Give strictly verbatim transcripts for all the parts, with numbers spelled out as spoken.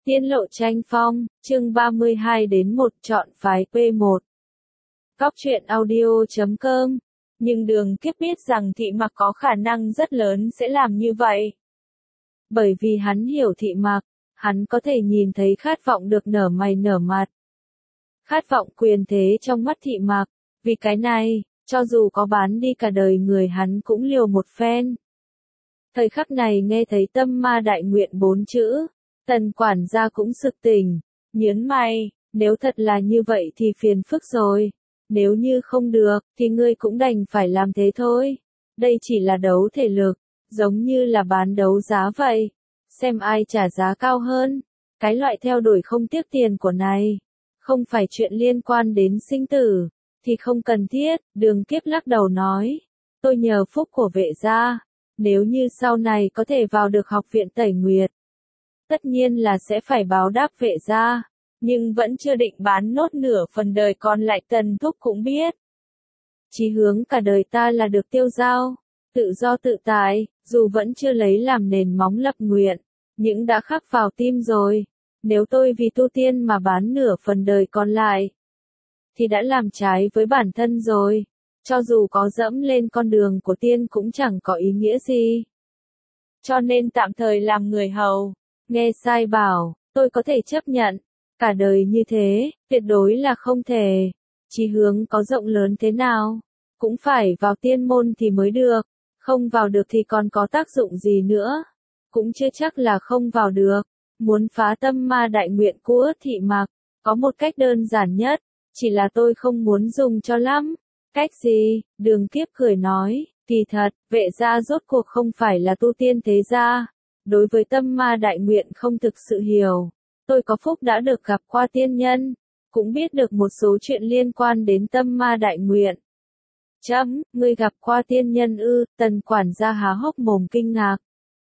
Tiên lộ tranh phong, chương ba mươi hai đến một chọn phái P một. Góc truyện audio chấm com. Nhưng Đường Kiếp biết rằng Thị Mặc có khả năng rất lớn sẽ làm như vậy. Bởi vì hắn hiểu Thị Mặc, hắn có thể nhìn thấy khát vọng được nở mày nở mặt. Khát vọng quyền thế trong mắt Thị Mặc, vì cái này, cho dù có bán đi cả đời người hắn cũng liều một phen. Thời khắc này nghe thấy tâm ma đại nguyện bốn chữ. Tần quản gia cũng sực tỉnh, nhớn mày, nếu thật là như vậy thì phiền phức rồi, nếu như không được, thì ngươi cũng đành phải làm thế thôi. Đây chỉ là đấu thể lực, giống như là bán đấu giá vậy, xem ai trả giá cao hơn. Cái loại theo đuổi không tiếc tiền của này, không phải chuyện liên quan đến sinh tử, thì không cần thiết. Đường Kiếp lắc đầu nói, tôi nhờ phúc của Vệ gia, nếu như sau này có thể vào được học viện Tẩy Nguyệt, tất nhiên là sẽ phải báo đáp Vệ gia, nhưng vẫn chưa định bán nốt nửa phần đời còn lại. Tần thúc cũng biết, chí hướng cả đời ta là được tiêu dao, tự do tự tại, dù vẫn chưa lấy làm nền móng lập nguyện, nhưng đã khắc vào tim rồi. Nếu tôi vì tu tiên mà bán nửa phần đời còn lại, thì đã làm trái với bản thân rồi, cho dù có dẫm lên con đường của tiên cũng chẳng có ý nghĩa gì. Cho nên tạm thời làm người hầu. Nghe sai bảo, tôi có thể chấp nhận, cả đời như thế, tuyệt đối là không thể. Chí hướng có rộng lớn thế nào, cũng phải vào tiên môn thì mới được, không vào được thì còn có tác dụng gì nữa, cũng chưa chắc là không vào được. Muốn phá tâm ma đại nguyện của Thị Mặc, có một cách đơn giản nhất, chỉ là tôi không muốn dùng cho lắm. Cách gì? Đường Kiếp cười nói, kỳ thật, Vệ gia rốt cuộc không phải là tu tiên thế gia. Đối với tâm ma đại nguyện không thực sự hiểu, tôi có phúc đã được gặp qua tiên nhân, cũng biết được một số chuyện liên quan đến tâm ma đại nguyện. Chấm, ngươi gặp qua tiên nhân ư? Tần quản gia há hốc mồm kinh ngạc.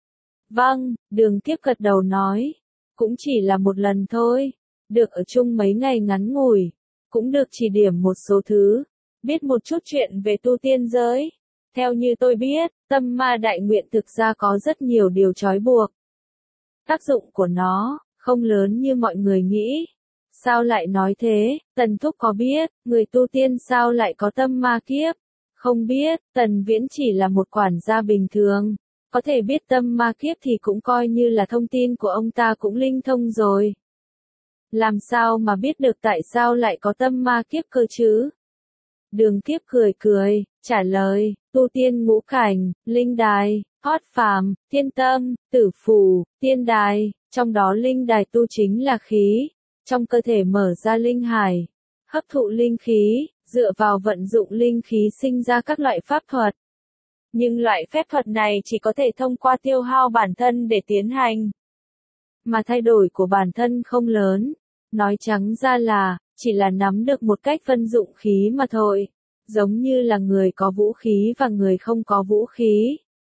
Vâng, Đường Kiếp gật đầu nói, cũng chỉ là một lần thôi, được ở chung mấy ngày ngắn ngủi, cũng được chỉ điểm một số thứ, biết một chút chuyện về tu tiên giới. Theo như tôi biết, tâm ma đại nguyện thực ra có rất nhiều điều trói buộc. Tác dụng của nó, không lớn như mọi người nghĩ. Sao lại nói thế? Tần thúc có biết, người tu tiên sao lại có tâm ma kiếp? Không biết, Tần Viễn chỉ là một quản gia bình thường. Có thể biết tâm ma kiếp thì cũng coi như là thông tin của ông ta cũng linh thông rồi. Làm sao mà biết được tại sao lại có tâm ma kiếp cơ chứ? Đường Kiếp cười cười, trả lời, tu tiên ngũ cảnh, linh đài, hót phàm, thiên tâm, tử phủ, tiên đài, trong đó linh đài tu chính là khí, trong cơ thể mở ra linh hải, hấp thụ linh khí, dựa vào vận dụng linh khí sinh ra các loại pháp thuật. Nhưng loại phép thuật này chỉ có thể thông qua tiêu hao bản thân để tiến hành, mà thay đổi của bản thân không lớn, nói trắng ra là, chỉ là nắm được một cách vận dụng khí mà thôi, giống như là người có vũ khí và người không có vũ khí.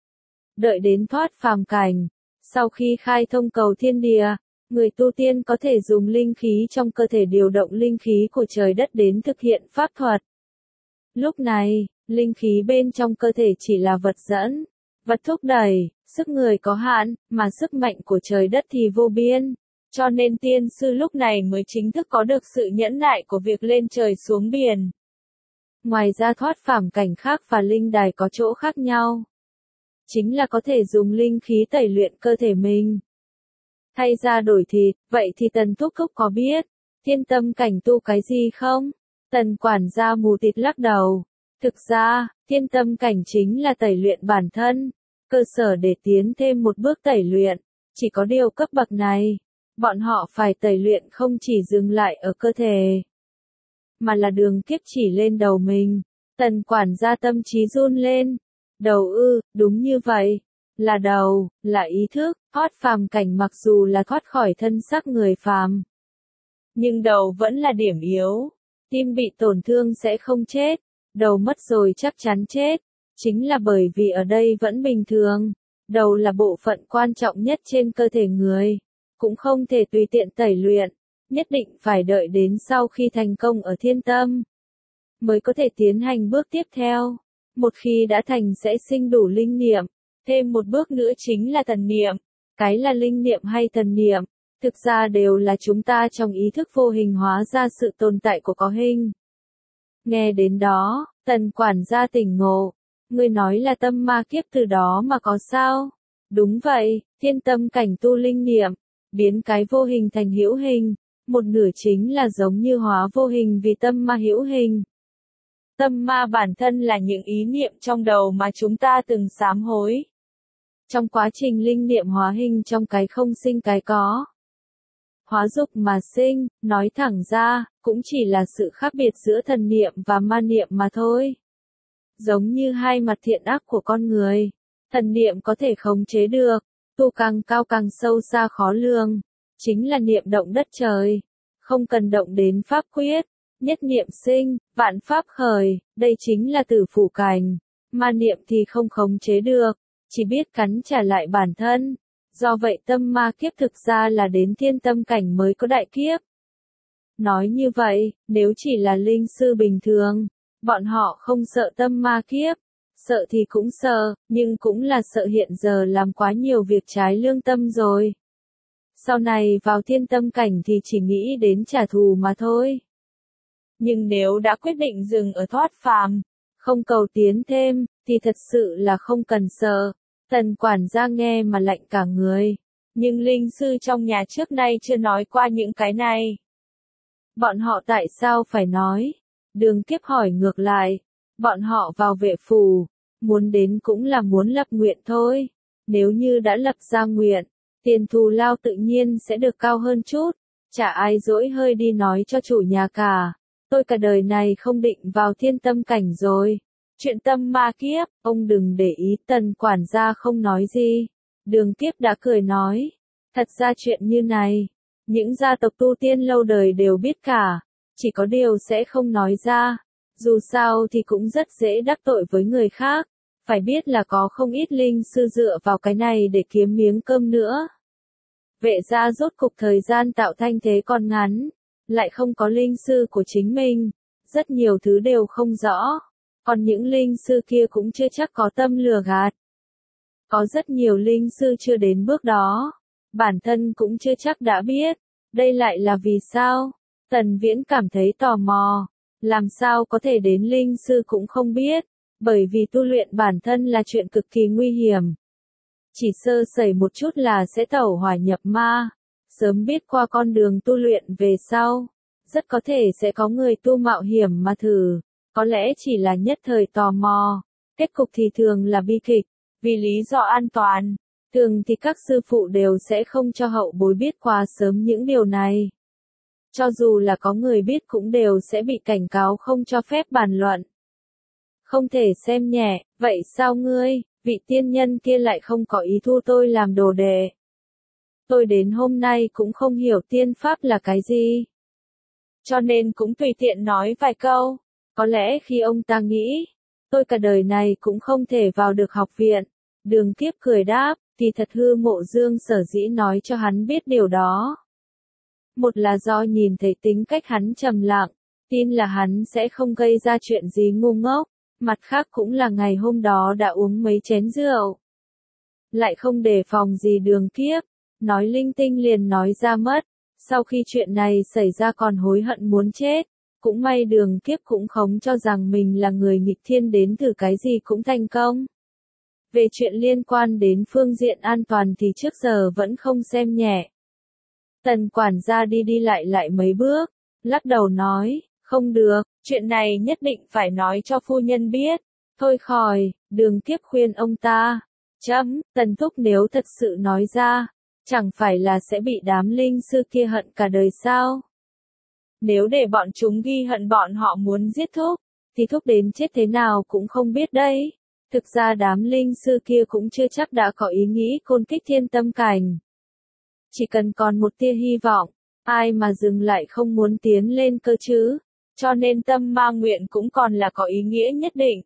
Đợi đến thoát phàm cảnh, sau khi khai thông cầu thiên địa, người tu tiên có thể dùng linh khí trong cơ thể điều động linh khí của trời đất đến thực hiện pháp thuật. Lúc này, linh khí bên trong cơ thể chỉ là vật dẫn, vật thúc đẩy, sức người có hạn, mà sức mạnh của trời đất thì vô biên. Cho nên tiên sư lúc này mới chính thức có được sự nhẫn nại của việc lên trời xuống biển. Ngoài ra thoát phàm cảnh khác và linh đài có chỗ khác nhau, chính là có thể dùng linh khí tẩy luyện cơ thể mình, thay ra đổi thịt. Vậy thì Tần thúc thúc có biết thiên tâm cảnh tu cái gì không? Tần quản gia mù tịt lắc đầu. Thực ra, thiên tâm cảnh chính là tẩy luyện bản thân, cơ sở để tiến thêm một bước tẩy luyện. Chỉ có điều cấp bậc này, bọn họ phải tẩy luyện không chỉ dừng lại ở cơ thể, mà là Đường Kiếp chỉ lên đầu mình. Tần quản gia tâm trí run lên. Đầu ư? Đúng như vậy, là đầu, là ý thức. Thoát phàm cảnh mặc dù là thoát khỏi thân xác người phàm, nhưng đầu vẫn là điểm yếu. Tim bị tổn thương sẽ không chết, đầu mất rồi chắc chắn chết. Chính là bởi vì ở đây vẫn bình thường, đầu là bộ phận quan trọng nhất trên cơ thể người, cũng không thể tùy tiện tẩy luyện, nhất định phải đợi đến sau khi thành công ở thiên tâm, mới có thể tiến hành bước tiếp theo. Một khi đã thành sẽ sinh đủ linh niệm, thêm một bước nữa chính là thần niệm. Cái là linh niệm hay thần niệm, thực ra đều là chúng ta trong ý thức vô hình hóa ra sự tồn tại của có hình. Nghe đến đó, Tần quản gia tỉnh ngộ, ngươi nói là tâm ma kiếp từ đó mà có sao? Đúng vậy, thiên tâm cảnh tu linh niệm, biến cái vô hình thành hữu hình, một nửa chính là giống như hóa vô hình vì tâm ma hữu hình. Tâm ma bản thân là những ý niệm trong đầu mà chúng ta từng sám hối. Trong quá trình linh niệm hóa hình trong cái không sinh cái có. Hóa dục mà sinh, nói thẳng ra, cũng chỉ là sự khác biệt giữa thần niệm và ma niệm mà thôi. Giống như hai mặt thiện ác của con người, thần niệm có thể khống chế được, tu càng cao càng sâu xa khó lường, chính là niệm động đất trời, không cần động đến pháp quyết, nhất niệm sinh, vạn pháp khởi, đây chính là tử phủ cảnh, ma niệm thì không khống chế được, chỉ biết cắn trả lại bản thân. Do vậy tâm ma kiếp thực ra là đến thiên tâm cảnh mới có đại kiếp. Nói như vậy, nếu chỉ là linh sư bình thường, bọn họ không sợ tâm ma kiếp, sợ thì cũng sợ, nhưng cũng là sợ hiện giờ làm quá nhiều việc trái lương tâm rồi. Sau này vào thiên tâm cảnh thì chỉ nghĩ đến trả thù mà thôi. Nhưng nếu đã quyết định dừng ở thoát phàm, không cầu tiến thêm, thì thật sự là không cần sợ. Tần quản gia nghe mà lạnh cả người, nhưng linh sư trong nhà trước nay chưa nói qua những cái này. Bọn họ tại sao phải nói? Đường Kiếp hỏi ngược lại, bọn họ vào vệ phủ, muốn đến cũng là muốn lập nguyện thôi. Nếu như đã lập ra nguyện, tiền thù lao tự nhiên sẽ được cao hơn chút, chả ai dỗi hơi đi nói cho chủ nhà cả. Tôi cả đời này không định vào thiên tâm cảnh rồi. Chuyện tâm ma kiếp, ông đừng để ý. Tần quản gia không nói gì. Đường Kiếp đã cười nói, thật ra chuyện như này, những gia tộc tu tiên lâu đời đều biết cả, chỉ có điều sẽ không nói ra. Dù sao thì cũng rất dễ đắc tội với người khác, phải biết là có không ít linh sư dựa vào cái này để kiếm miếng cơm nữa. Vệ gia rốt cục thời gian tạo thanh thế còn ngắn, lại không có linh sư của chính mình, rất nhiều thứ đều không rõ. Còn những linh sư kia cũng chưa chắc có tâm lừa gạt. Có rất nhiều linh sư chưa đến bước đó, bản thân cũng chưa chắc đã biết, đây lại là vì sao? Tần Viễn cảm thấy tò mò, làm sao có thể đến linh sư cũng không biết, bởi vì tu luyện bản thân là chuyện cực kỳ nguy hiểm. Chỉ sơ sẩy một chút là sẽ tẩu hỏa nhập ma, sớm biết qua con đường tu luyện về sau, rất có thể sẽ có người tu mạo hiểm mà thử. Có lẽ chỉ là nhất thời tò mò, kết cục thì thường là bi kịch, vì lý do an toàn, thường thì các sư phụ đều sẽ không cho hậu bối biết quá sớm những điều này. Cho dù là có người biết cũng đều sẽ bị cảnh cáo không cho phép bàn luận. Không thể xem nhẹ, vậy sao ngươi, vị tiên nhân kia lại không có ý thu tôi làm đồ đệ? Tôi đến hôm nay cũng không hiểu tiên pháp là cái gì. Cho nên cũng tùy tiện nói vài câu. Có lẽ khi ông ta nghĩ, tôi cả đời này cũng không thể vào được học viện. Đường Kiếp cười đáp, thì thật hư Mộ Dương sở dĩ nói cho hắn biết điều đó. Một là do nhìn thấy tính cách hắn trầm lặng, tin là hắn sẽ không gây ra chuyện gì ngu ngốc. Mặt khác cũng là ngày hôm đó đã uống mấy chén rượu. Lại không đề phòng gì Đường Kiếp, nói linh tinh liền nói ra mất. Sau khi chuyện này xảy ra còn hối hận muốn chết. Cũng may Đường Kiếp cũng không cho rằng mình là người nghịch thiên đến thử cái gì cũng thành công. Về chuyện liên quan đến phương diện an toàn thì trước giờ vẫn không xem nhẹ. Tần quản gia đi đi lại lại mấy bước, lắc đầu nói, không được, chuyện này nhất định phải nói cho phu nhân biết. Thôi khỏi, Đường Kiếp khuyên ông ta. Chấm, Tần thúc nếu thật sự nói ra, chẳng phải là sẽ bị đám linh sư kia hận cả đời sao? Nếu để bọn chúng ghi hận bọn họ muốn giết thúc, thì thúc đến chết thế nào cũng không biết đấy. Thực ra đám linh sư kia cũng chưa chắc đã có ý nghĩ côn kích thiên tâm cảnh. Chỉ cần còn một tia hy vọng, ai mà dừng lại không muốn tiến lên cơ chứ, cho nên tâm ma nguyện cũng còn là có ý nghĩa nhất định.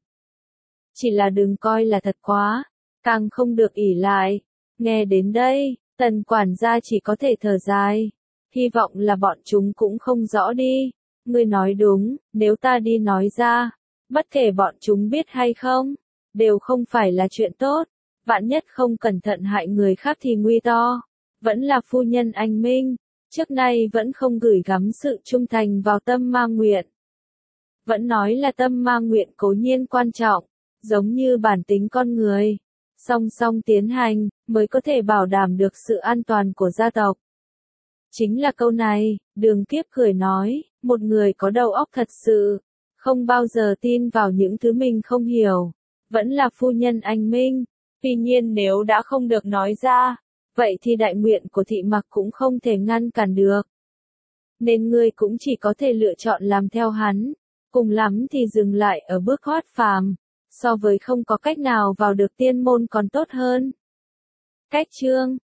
Chỉ là đừng coi là thật quá, càng không được ỷ lại. Nghe đến đây, Tần quản gia chỉ có thể thở dài. Hy vọng là bọn chúng cũng không rõ đi. Ngươi nói đúng, nếu ta đi nói ra, bất kể bọn chúng biết hay không, đều không phải là chuyện tốt. Vạn nhất không cẩn thận hại người khác thì nguy to. vẫn là phu nhân anh Minh, trước nay vẫn không gửi gắm sự trung thành vào tâm ma nguyện. Vẫn nói là tâm ma nguyện cố nhiên quan trọng, giống như bản tính con người, song song tiến hành, mới có thể bảo đảm được sự an toàn của gia tộc. Chính là câu này, Đường Kiếp cười nói, một người có đầu óc thật sự, không bao giờ tin vào những thứ mình không hiểu, vẫn là phu nhân anh Minh. Tuy nhiên nếu đã không được nói ra, vậy thì đại nguyện của thị mặc cũng không thể ngăn cản được. Nên ngươi cũng chỉ có thể lựa chọn làm theo hắn, cùng lắm thì dừng lại ở bước thoát phàm, so với không có cách nào vào được tiên môn còn tốt hơn. Cách chương